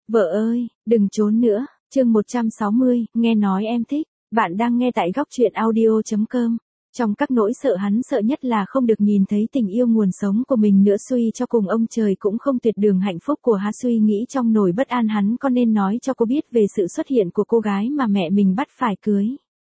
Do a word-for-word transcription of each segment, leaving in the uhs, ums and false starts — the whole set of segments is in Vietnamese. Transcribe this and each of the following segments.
Vợ ơi, đừng trốn nữa, chương một trăm sáu mươi, nghe nói em thích, bạn đang nghe tại góc truyện audio.com. Trong các nỗi sợ hắn sợ nhất là không được nhìn thấy tình yêu nguồn sống của mình nữa, suy cho cùng ông trời cũng không tuyệt đường hạnh phúc của hắn. Suy nghĩ trong nỗi bất an, hắn có nên nói cho cô biết về sự xuất hiện của cô gái mà mẹ mình bắt phải cưới.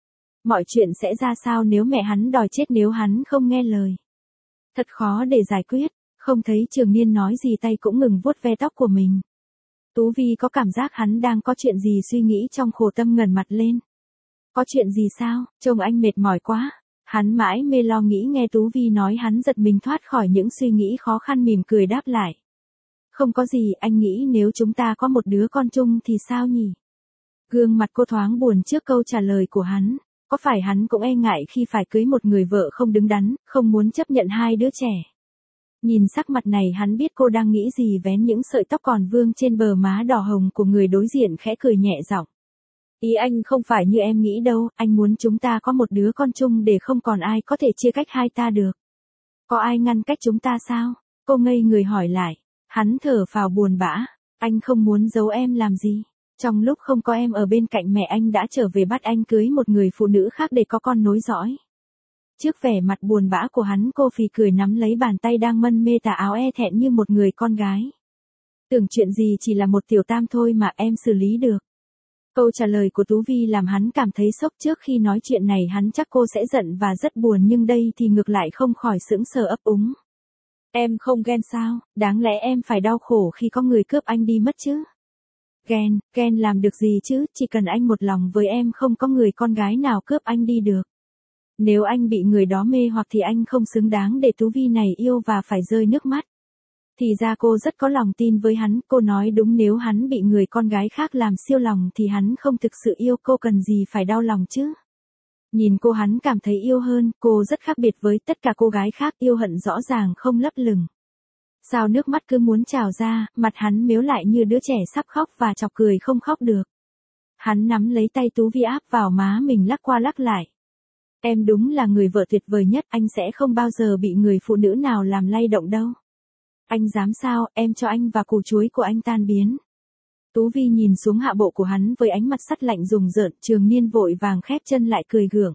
Mọi chuyện sẽ ra sao nếu mẹ hắn đòi chết nếu hắn không nghe lời. Thật khó để giải quyết, không thấy Trường Niên nói gì tay cũng ngừng vuốt ve tóc của mình. Tú Vi có cảm giác hắn đang có chuyện gì suy nghĩ trong khổ tâm, ngẩng mặt lên. Có chuyện gì sao, trông anh mệt mỏi quá. Hắn mãi mê lo nghĩ, nghe Tú Vi nói hắn giật mình thoát khỏi những suy nghĩ khó khăn, mỉm cười đáp lại. Không có gì, anh nghĩ nếu chúng ta có một đứa con chung thì sao nhỉ? Gương mặt cô thoáng buồn trước câu trả lời của hắn. Có phải hắn cũng e ngại khi phải cưới một người vợ không đứng đắn, không muốn chấp nhận hai đứa trẻ? Nhìn sắc mặt này hắn biết cô đang nghĩ gì, vén những sợi tóc còn vương trên bờ má đỏ hồng của người đối diện, khẽ cười nhẹ giọng. Ý anh không phải như em nghĩ đâu, anh muốn chúng ta có một đứa con chung để không còn ai có thể chia cách hai ta được. Có ai ngăn cách chúng ta sao? Cô ngây người hỏi lại. Hắn thở phào buồn bã. Anh không muốn giấu em làm gì? Trong lúc không có em ở bên cạnh, mẹ anh đã trở về bắt anh cưới một người phụ nữ khác để có con nối dõi. Trước vẻ mặt buồn bã của hắn, cô phì cười nắm lấy bàn tay đang mân mê tà áo, e thẹn như một người con gái. Tưởng chuyện gì chỉ là một tiểu tam thôi mà em xử lý được. Câu trả lời của Tú Vi làm hắn cảm thấy sốc. Trước khi nói chuyện này hắn chắc cô sẽ giận và rất buồn, nhưng đây thì ngược lại không khỏi sững sờ ấp úng. Em không ghen sao? Đáng lẽ em phải đau khổ khi có người cướp anh đi mất chứ? Ghen, ghen làm được gì chứ? Chỉ cần anh một lòng với em, không có người con gái nào cướp anh đi được. Nếu anh bị người đó mê hoặc thì anh không xứng đáng để Tú Vi này yêu và phải rơi nước mắt. Thì ra cô rất có lòng tin với hắn, cô nói đúng, nếu hắn bị người con gái khác làm siêu lòng thì hắn không thực sự yêu cô, cần gì phải đau lòng chứ. Nhìn cô hắn cảm thấy yêu hơn, cô rất khác biệt với tất cả cô gái khác, yêu hận rõ ràng không lấp lửng. Sao nước mắt cứ muốn trào ra, mặt hắn mếu lại như đứa trẻ sắp khóc và chọc cười không khóc được. Hắn nắm lấy tay Tú Vi áp vào má mình, lắc qua lắc lại. Em đúng là người vợ tuyệt vời nhất, anh sẽ không bao giờ bị người phụ nữ nào làm lay động đâu. Anh dám sao, em cho anh và củ chuối của anh tan biến. Tú Vi nhìn xuống hạ bộ của hắn với ánh mặt sắt lạnh rùng rợn. Trường Niên vội vàng khép chân lại cười gượng.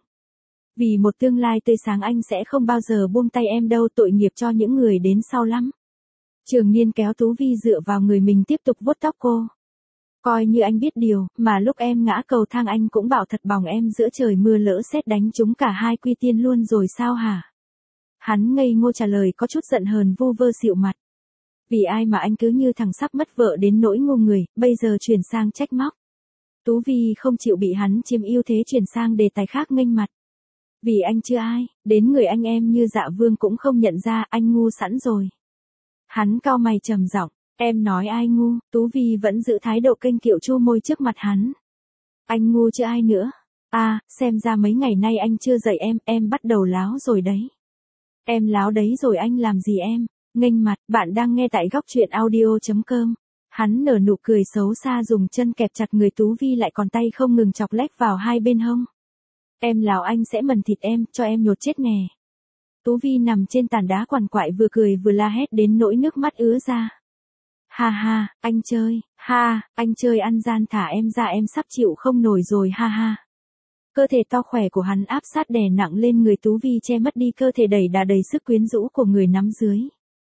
Vì một tương lai tươi sáng anh sẽ không bao giờ buông tay em đâu, tội nghiệp cho những người đến sau lắm. Trường Niên kéo Tú Vi dựa vào người mình, tiếp tục vuốt tóc cô. Coi như anh biết điều, mà lúc em ngã cầu thang anh cũng bảo thật bỏng em, giữa trời mưa lỡ sét đánh chúng cả hai quy tiên luôn rồi sao hả? Hắn ngây ngô trả lời, có chút giận hờn vu vơ xịu mặt. Vì ai mà anh cứ như thằng sắp mất vợ đến nỗi ngu người, bây giờ chuyển sang trách móc. Tú Vi không chịu bị hắn chiếm ưu thế, chuyển sang đề tài khác nghênh mặt. Vì anh chưa ai, đến người anh em như Dạ Vương cũng không nhận ra, anh ngu sẵn rồi. Hắn cau mày trầm giọng. Em nói ai ngu? Tú Vi vẫn giữ thái độ kênh kiệu, chu môi trước mặt hắn. Anh ngu chứ ai nữa? À, xem ra mấy ngày nay anh chưa dạy em, em bắt đầu láo rồi đấy. Em láo đấy rồi, anh làm gì em? Nghênh mặt, bạn đang nghe tại góc truyện audio.com. Hắn nở nụ cười xấu xa, dùng chân kẹp chặt người Tú Vi lại, còn tay không ngừng chọc lách vào hai bên hông. Em láo anh sẽ mần thịt em, cho em nhột chết nè. Tú Vi nằm trên tàn đá quằn quại, vừa cười vừa la hét đến nỗi nước mắt ứa ra. Ha ha, anh chơi, ha, anh chơi ăn gian, thả em ra, em sắp chịu không nổi rồi, ha ha. Cơ thể to khỏe của hắn áp sát đè nặng lên người Tú Vi, che mất đi cơ thể đầy đà đầy sức quyến rũ của người nắm dưới.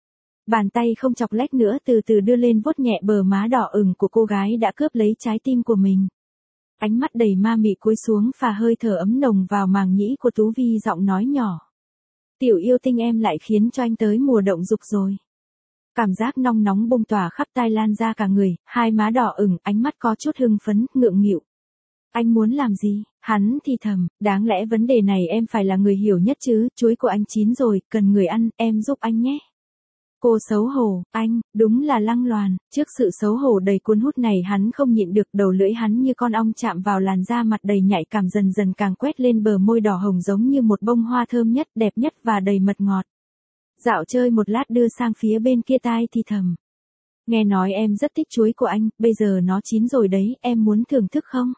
Bàn tay không chọc lách nữa, từ từ đưa lên vuốt nhẹ bờ má đỏ ửng của cô gái đã cướp lấy trái tim của mình. Ánh mắt đầy ma mị cúi xuống, phả hơi thở ấm nồng vào màng nhĩ của Tú Vi, giọng nói nhỏ. Tiểu yêu tinh, em lại khiến cho anh tới mùa động dục rồi. Cảm giác nong nóng bùng tỏa khắp tai, lan ra cả người, hai má đỏ ửng, ánh mắt có chút hưng phấn, ngượng nghịu. Anh muốn làm gì? Hắn thì thầm, đáng lẽ vấn đề này em phải là người hiểu nhất chứ, chuối của anh chín rồi, cần người ăn, em giúp anh nhé. Cô xấu hổ, anh, đúng là lăng loàn. Trước sự xấu hổ đầy cuốn hút này hắn không nhịn được, đầu lưỡi hắn như con ong chạm vào làn da mặt đầy nhạy cảm, dần dần càng quét lên bờ môi đỏ hồng giống như một bông hoa thơm nhất, đẹp nhất và đầy mật ngọt. Dạo chơi một lát đưa sang phía bên kia tai thì thầm. Nghe nói em rất thích chuối của anh, bây giờ nó chín rồi đấy, em muốn thưởng thức không?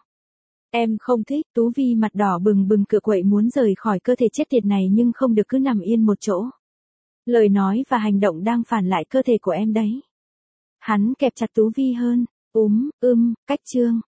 Em không thích. Tú Vi mặt đỏ bừng bừng cựa quậy muốn rời khỏi cơ thể chết tiệt này, nhưng không được, cứ nằm yên một chỗ. Lời nói và hành động đang phản lại cơ thể của em đấy. Hắn kẹp chặt Tú Vi hơn. Úm, ưm, cách chương.